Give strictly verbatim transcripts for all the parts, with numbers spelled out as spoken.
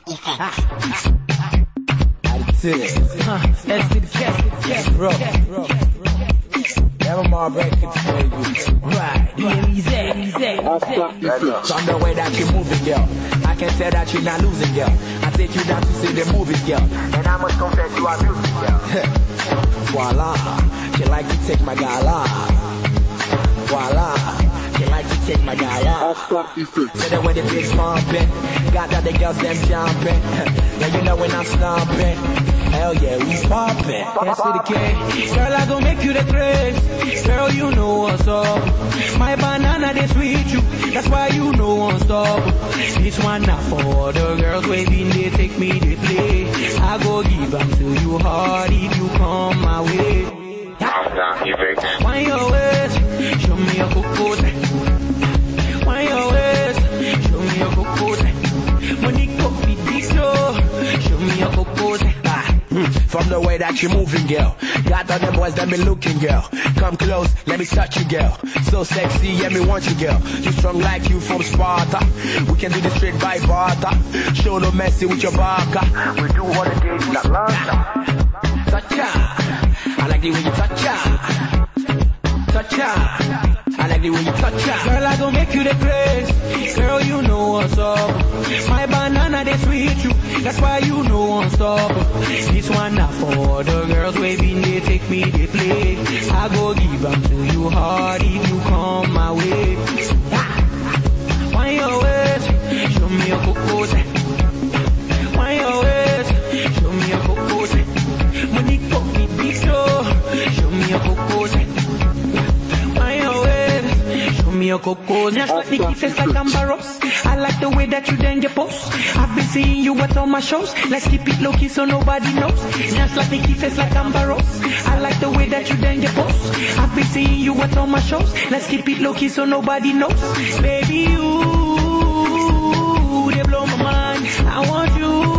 Attitude. Huh. Let's get the cat. Bro. Never more records, baby. Right. Easy, easy. From the way that you're moving, girl, I can tell that you're not losing, girl. I take you down to see the movies, girl, and I must confess you are music, girl. Voila. She like to take my gala. Voila. She like to take my gala. So the way the bitch pumping, got that the girls them jumping. Yeah, you know when I'm stomping. Hell yeah, we poppin'. S to the K. Girl, I gon' make you the craze. Girl, you know what's up. My banana, they sweet you. That's why you know won't stop. This one not for all the girls waiting, they take me, they play. I go give them to you hard if you come my way. Why your waist? Show me your cocos. Why your waist? Show me your cocos. Money coffee, dick, show me your cocos. From the way that you're moving, girl, got all the boys that be looking, girl. Come close, let me touch you, girl. So sexy, yeah, me want you, girl. You strong like you from Sparta. We can do this straight by barter. Show no mercy with your barker. We do all the days in Atlanta. Touch ya, I like the way you touch ya. Touch ya, I like the way you touch ya. Girl, I gon' make you the craze. Girl, you know what's up. My banana, they sweet you. That's why you know won't stop. This one not for all the girls waving, they take me, they play. I go give them to you hard if you come my way. Why your waist? Show me your cocos. Why your waist? Show me your cocos. Money coffee, big show me your cocos. Why your waist? Show me your cocos. Just like the kisses like Amber Rose. I like the way that you then get post. I've been seeing you at all my shows. Let's keep it low key so nobody knows. Just like the kisses like Amber Rose. I like the way that you then get post. I've been seeing you at all my shows. Let's keep it low key so nobody knows. Baby, you, they blow my mind. I want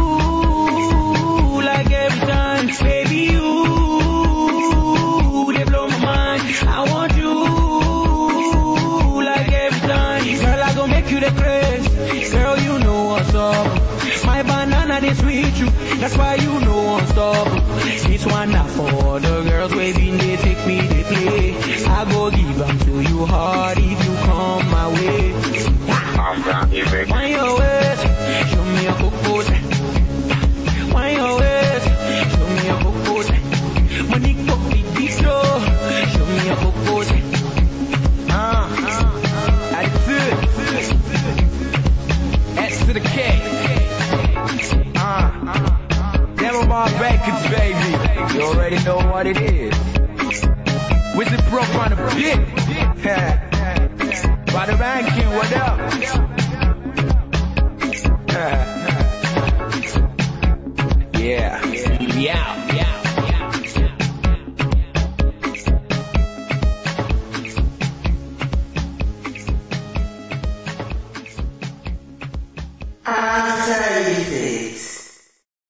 you like every time. Baby, you, they blow my mind. I want you like every time. Girl, I gon' make you the craze. Girl, you know what's up. My banana, they sweet you. That's why you know won't stop. This one not for all the girls waving, they take me, they play. I go give them to you hard if you come my way. Why your waist? Show me your cocos. Why your waist? Show me your cocos. Money coffee, big show me your cocos. Uh, attitude. S to the K. Uh, Never more records, baby. You already know what it is. Wizard Pro on the beat. By the ranking, what up? Yeah. Yeah.